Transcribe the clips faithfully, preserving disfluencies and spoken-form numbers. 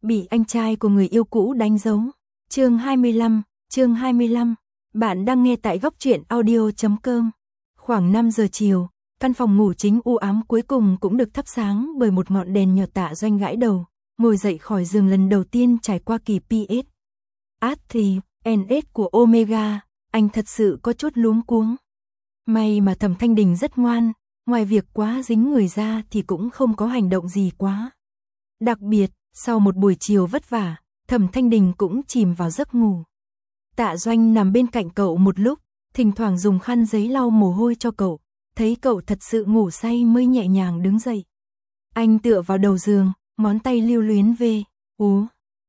bị anh trai của người yêu cũ đánh dấu. Chương hai mươi lăm, chương hai mươi lăm. Bạn đang nghe tại góc truyện audio chấm com. Khoảng năm giờ chiều, căn phòng ngủ chính u ám cuối cùng cũng được thắp sáng bởi một ngọn đèn nhỏ. Tạ Doanh gãi đầu, ngồi dậy khỏi giường lần đầu tiên trải qua kỳ pê ét. Át thì, en ét của Omega, anh thật sự có chút luống cuống. May mà Thẩm Thanh Đình rất ngoan, ngoài việc quá dính người ra thì cũng không có hành động gì quá. Đặc biệt, sau một buổi chiều vất vả, Thẩm Thanh Đình cũng chìm vào giấc ngủ. Tạ Doanh nằm bên cạnh cậu một lúc, thỉnh thoảng dùng khăn giấy lau mồ hôi cho cậu, thấy cậu thật sự ngủ say mới nhẹ nhàng đứng dậy. Anh tựa vào đầu giường, ngón tay lưu luyến về, ú,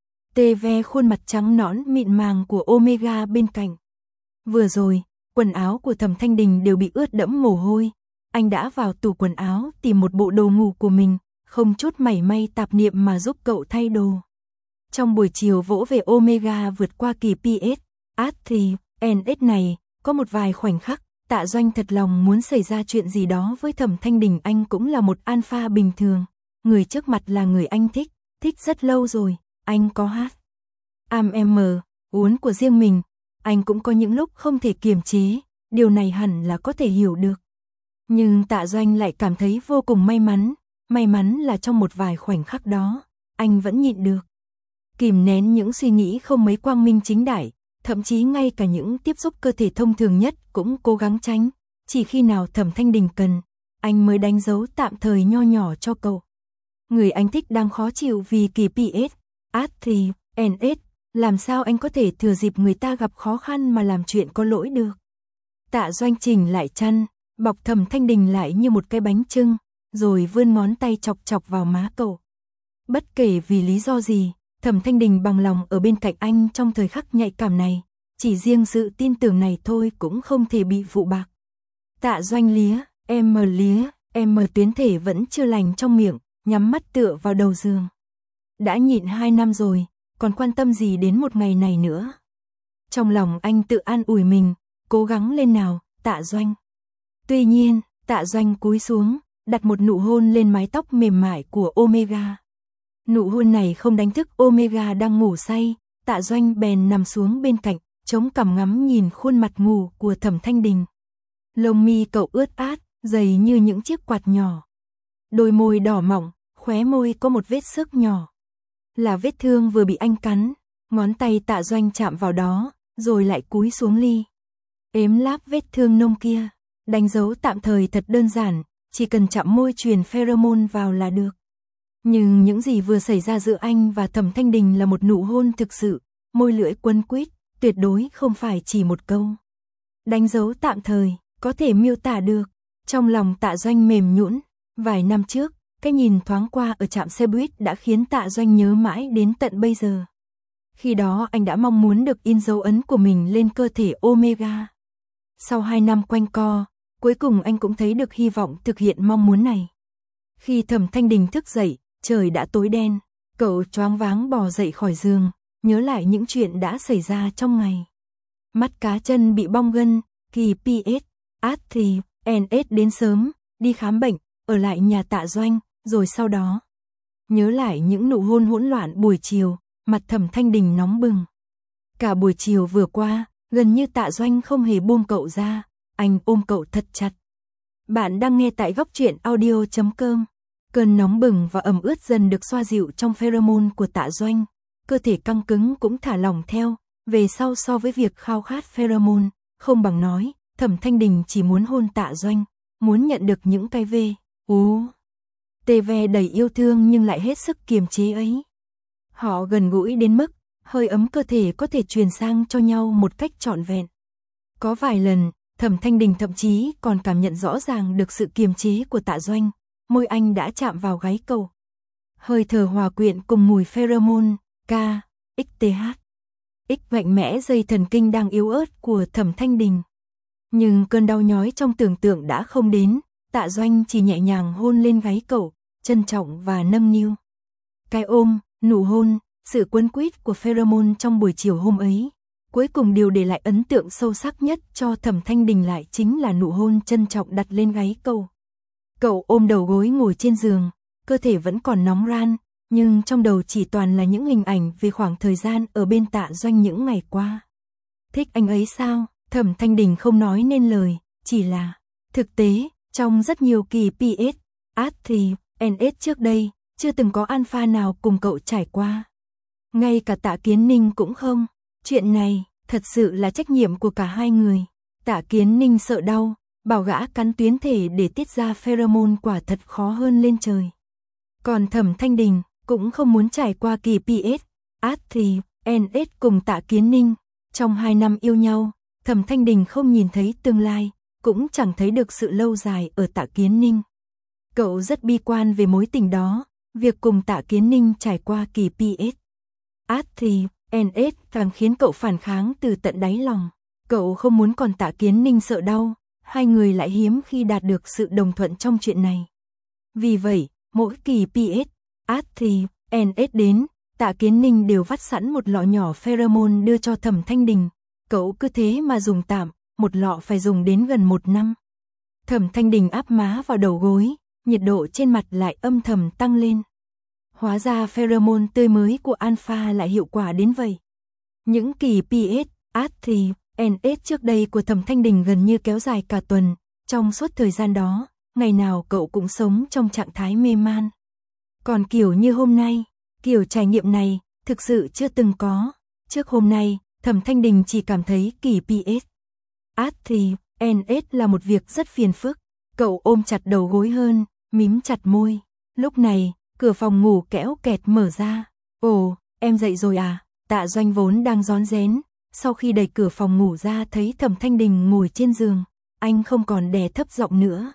tê ve khuôn mặt trắng nõn mịn màng của Omega bên cạnh. Vừa rồi, quần áo của Thẩm Thanh Đình đều bị ướt đẫm mồ hôi, anh đã vào tủ quần áo tìm một bộ đồ ngủ của mình, không chút mảy may tạp niệm mà giúp cậu thay đồ. Trong buổi chiều vỗ về Omega vượt qua kỳ pê ét, át thì, en ét này, có một vài khoảnh khắc, Tạ Doanh thật lòng muốn xảy ra chuyện gì đó với Thẩm Thanh Đình. Anh cũng là một alpha bình thường, người trước mặt là người anh thích, thích rất lâu rồi, anh có hát. Am em uốn của riêng mình, anh cũng có những lúc không thể kiềm chế, điều này hẳn là có thể hiểu được. Nhưng Tạ Doanh lại cảm thấy vô cùng may mắn, may mắn là trong một vài khoảnh khắc đó, anh vẫn nhịn được. Kìm nén những suy nghĩ không mấy quang minh chính đại, thậm chí ngay cả những tiếp xúc cơ thể thông thường nhất cũng cố gắng tránh, chỉ khi nào Thẩm Thanh Đình cần, anh mới đánh dấu tạm thời nho nhỏ cho cậu. Người anh thích đang khó chịu vì kỳ pê ét, át thì, en ét, làm sao anh có thể thừa dịp người ta gặp khó khăn mà làm chuyện có lỗi được. Tạ Doanh chỉnh lại chăn, bọc Thẩm Thanh Đình lại như một cái bánh chưng, rồi vươn ngón tay chọc chọc vào má cậu. Bất kể vì lý do gì, Thẩm Thanh Đình bằng lòng ở bên cạnh anh trong thời khắc nhạy cảm này, chỉ riêng sự tin tưởng này thôi cũng không thể bị phụ bạc. Tạ Doanh lía, em mờ lía, em mờ tuyến thể vẫn chưa lành trong miệng, nhắm mắt tựa vào đầu giường. Đã nhịn hai năm rồi, còn quan tâm gì đến một ngày này nữa. Trong lòng anh tự an ủi mình, cố gắng lên nào, Tạ Doanh. Tuy nhiên, Tạ Doanh cúi xuống, đặt một nụ hôn lên mái tóc mềm mại của Omega. Nụ hôn này không đánh thức Omega đang ngủ say, Tạ Doanh bèn nằm xuống bên cạnh, chống cằm ngắm nhìn khuôn mặt ngủ của Thẩm Thanh Đình. Lông mi cậu ướt át, dày như những chiếc quạt nhỏ. Đôi môi đỏ mỏng, khóe môi có một vết xước nhỏ. Là vết thương vừa bị anh cắn, ngón tay Tạ Doanh chạm vào đó, rồi lại cúi xuống ly. Ếm láp vết thương nông kia, đánh dấu tạm thời thật đơn giản, chỉ cần chạm môi truyền pheromone vào là được. Nhưng những gì vừa xảy ra giữa anh và Thẩm Thanh Đình là một nụ hôn thực sự, môi lưỡi quấn quýt, tuyệt đối không phải chỉ một câu. Đánh dấu tạm thời, có thể miêu tả được. Trong lòng Tạ Doanh mềm nhũn, vài năm trước, cái nhìn thoáng qua ở trạm xe buýt đã khiến Tạ Doanh nhớ mãi đến tận bây giờ. Khi đó anh đã mong muốn được in dấu ấn của mình lên cơ thể Omega. Sau hai năm quanh co, cuối cùng anh cũng thấy được hy vọng thực hiện mong muốn này. Khi Thẩm Thanh Đình thức dậy, trời đã tối đen, cậu choáng váng bò dậy khỏi giường, nhớ lại những chuyện đã xảy ra trong ngày. Mắt cá chân bị bong gân, kỳ pê ét, át thì, en ét đến sớm, đi khám bệnh, ở lại nhà Tạ Doanh, rồi sau đó. Nhớ lại những nụ hôn hỗn loạn buổi chiều, mặt Thẩm Thanh Đình nóng bừng. Cả buổi chiều vừa qua, gần như Tạ Doanh không hề buông cậu ra, anh ôm cậu thật chặt. Bạn đang nghe tại góc truyện audio chấm com. Cơn nóng bừng và ẩm ướt dần được xoa dịu trong pheromone của Tạ Doanh, cơ thể căng cứng cũng thả lỏng theo, về sau so với việc khao khát pheromone, không bằng nói, Thẩm Thanh Đình chỉ muốn hôn Tạ Doanh, muốn nhận được những cái về, ú, tê ve đầy yêu thương nhưng lại hết sức kiềm chế ấy. Họ gần gũi đến mức, hơi ấm cơ thể có thể truyền sang cho nhau một cách trọn vẹn. Có vài lần, Thẩm Thanh Đình thậm chí còn cảm nhận rõ ràng được sự kiềm chế của Tạ Doanh. Môi anh đã chạm vào gáy cậu. Hơi thở hòa quyện cùng mùi pheromone, K, ích tê hát. X mạnh mẽ dây thần kinh đang yếu ớt của Thẩm Thanh Đình. Nhưng cơn đau nhói trong tưởng tượng đã không đến, Tạ Doanh chỉ nhẹ nhàng hôn lên gáy cậu, trân trọng và nâng niu. Cái ôm, nụ hôn, sự quấn quýt của pheromone trong buổi chiều hôm ấy. Cuối cùng điều để lại ấn tượng sâu sắc nhất cho Thẩm Thanh Đình lại chính là nụ hôn trân trọng đặt lên gáy cậu. Cậu ôm đầu gối ngồi trên giường, cơ thể vẫn còn nóng ran, nhưng trong đầu chỉ toàn là những hình ảnh về khoảng thời gian ở bên Tạ Doanh những ngày qua. Thích anh ấy sao? Thẩm Thanh Đình không nói nên lời, chỉ là thực tế, trong rất nhiều kỳ pê ét, át thì en ét trước đây, chưa từng có alpha nào cùng cậu trải qua. Ngay cả Tạ Kiến Ninh cũng không. Chuyện này, thật sự là trách nhiệm của cả hai người. Tạ Kiến Ninh sợ đau, bảo gã cắn tuyến thể để tiết ra pheromone quả thật khó hơn lên trời. Còn Thẩm Thanh Đình cũng không muốn trải qua kỳ pê ét, át thì en ét cùng Tạ Kiến Ninh. Trong hai năm yêu nhau, Thẩm Thanh Đình không nhìn thấy tương lai, cũng chẳng thấy được sự lâu dài ở Tạ Kiến Ninh. Cậu rất bi quan về mối tình đó, việc cùng Tạ Kiến Ninh trải qua kỳ pê ét, át thì en ét càng khiến cậu phản kháng từ tận đáy lòng. Cậu không muốn còn Tạ Kiến Ninh sợ đau, hai người lại hiếm khi đạt được sự đồng thuận trong chuyện này. Vì vậy, mỗi kỳ pê ét, át thì en ét đến, Tạ Kiến Ninh đều vắt sẵn một lọ nhỏ pheromone đưa cho Thẩm Thanh Đình. Cậu cứ thế mà dùng tạm, một lọ phải dùng đến gần một năm. Thẩm Thanh Đình áp má vào đầu gối, nhiệt độ trên mặt lại âm thầm tăng lên. Hóa ra pheromone tươi mới của alpha lại hiệu quả đến vậy. Những kỳ pê ét, át thì en ét trước đây của Thẩm Thanh Đình gần như kéo dài cả tuần. Trong suốt thời gian đó, ngày nào cậu cũng sống trong trạng thái mê man. Còn kiểu như hôm nay, kiểu trải nghiệm này, thực sự chưa từng có. Trước hôm nay, Thẩm Thanh Đình chỉ cảm thấy kỳ pê ét, át thì en ét là một việc rất phiền phức. Cậu ôm chặt đầu gối hơn, mím chặt môi. Lúc này, cửa phòng ngủ kẽo kẹt mở ra. Ồ, em dậy rồi à? Tạ Doanh vốn đang rón rén, sau khi đẩy cửa phòng ngủ ra thấy Thẩm Thanh Đình ngồi trên giường, anh không còn đè thấp giọng nữa.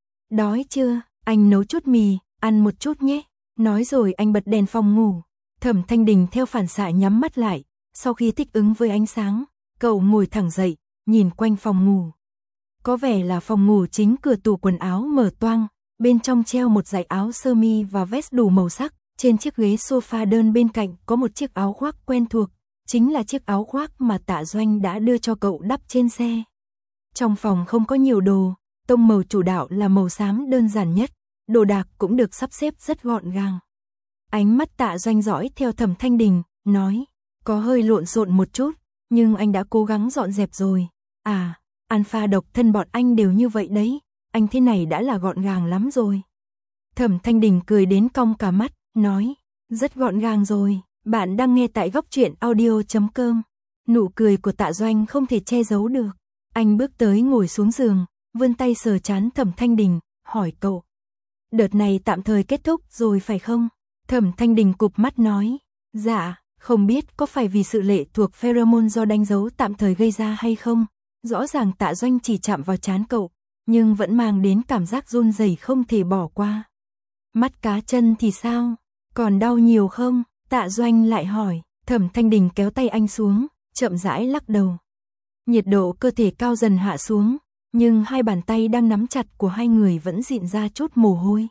Đói chưa? Anh nấu chút mì, ăn một chút nhé. Nói rồi anh bật đèn phòng ngủ. Thẩm Thanh Đình theo phản xạ nhắm mắt lại, sau khi thích ứng với ánh sáng, cậu ngồi thẳng dậy, nhìn quanh phòng ngủ. Có vẻ là phòng ngủ chính, cửa tủ quần áo mở toang, bên trong treo một dải áo sơ mi và vest đủ màu sắc, trên chiếc ghế sofa đơn bên cạnh có một chiếc áo khoác quen thuộc, chính là chiếc áo khoác mà Tạ Doanh đã đưa cho cậu đắp trên xe. Trong phòng không có nhiều đồ, tông màu chủ đạo là màu xám đơn giản nhất, đồ đạc cũng được sắp xếp rất gọn gàng. Ánh mắt Tạ Doanh dõi theo Thẩm Thanh Đình, nói, có hơi lộn xộn một chút, nhưng anh đã cố gắng dọn dẹp rồi. À, alpha độc thân bọn anh đều như vậy đấy, anh thế này đã là gọn gàng lắm rồi. Thẩm Thanh Đình cười đến cong cả mắt, nói, rất gọn gàng rồi. Bạn đang nghe tại góc truyện audio chấm com. Nụ cười của Tạ Doanh không thể che giấu được. Anh bước tới ngồi xuống giường, vươn tay sờ trán Thẩm Thanh Đình, hỏi cậu. Đợt này tạm thời kết thúc rồi phải không? Thẩm Thanh Đình cụp mắt nói, dạ, không biết có phải vì sự lệ thuộc pheromone do đánh dấu tạm thời gây ra hay không? Rõ ràng Tạ Doanh chỉ chạm vào trán cậu, nhưng vẫn mang đến cảm giác run rẩy không thể bỏ qua. Mắt cá chân thì sao? Còn đau nhiều không? Tạ Doanh lại hỏi. Thẩm Thanh Đình kéo tay anh xuống, chậm rãi lắc đầu. Nhiệt độ cơ thể cao dần hạ xuống, nhưng hai bàn tay đang nắm chặt của hai người vẫn dịn ra chút mồ hôi.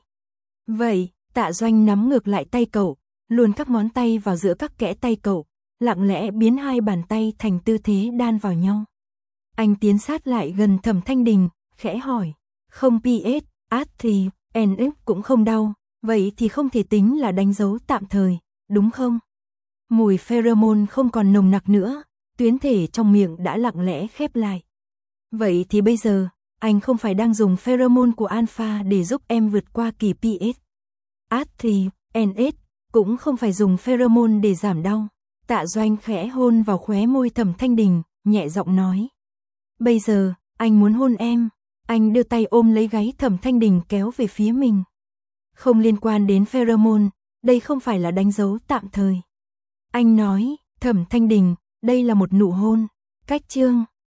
Vậy, Tạ Doanh nắm ngược lại tay cậu, luồn các ngón tay vào giữa các kẽ tay cậu, lặng lẽ biến hai bàn tay thành tư thế đan vào nhau. Anh tiến sát lại gần Thẩm Thanh Đình, khẽ hỏi, không pê ét, át thì, en ép cũng không đau, vậy thì không thể tính là đánh dấu tạm thời, đúng không? Mùi pheromone không còn nồng nặc nữa, tuyến thể trong miệng đã lặng lẽ khép lại. Vậy thì bây giờ, anh không phải đang dùng pheromone của alpha để giúp em vượt qua kỳ pê ét. Át thì, en ét, cũng không phải dùng pheromone để giảm đau. Tạ Doanh khẽ hôn vào khóe môi Thẩm Thanh Đình, nhẹ giọng nói. Bây giờ, anh muốn hôn em. Anh đưa tay ôm lấy gáy Thẩm Thanh Đình kéo về phía mình. Không liên quan đến pheromone, đây không phải là đánh dấu tạm thời. Anh nói, Thẩm Thanh Đình, đây là một nụ hôn. Cách chương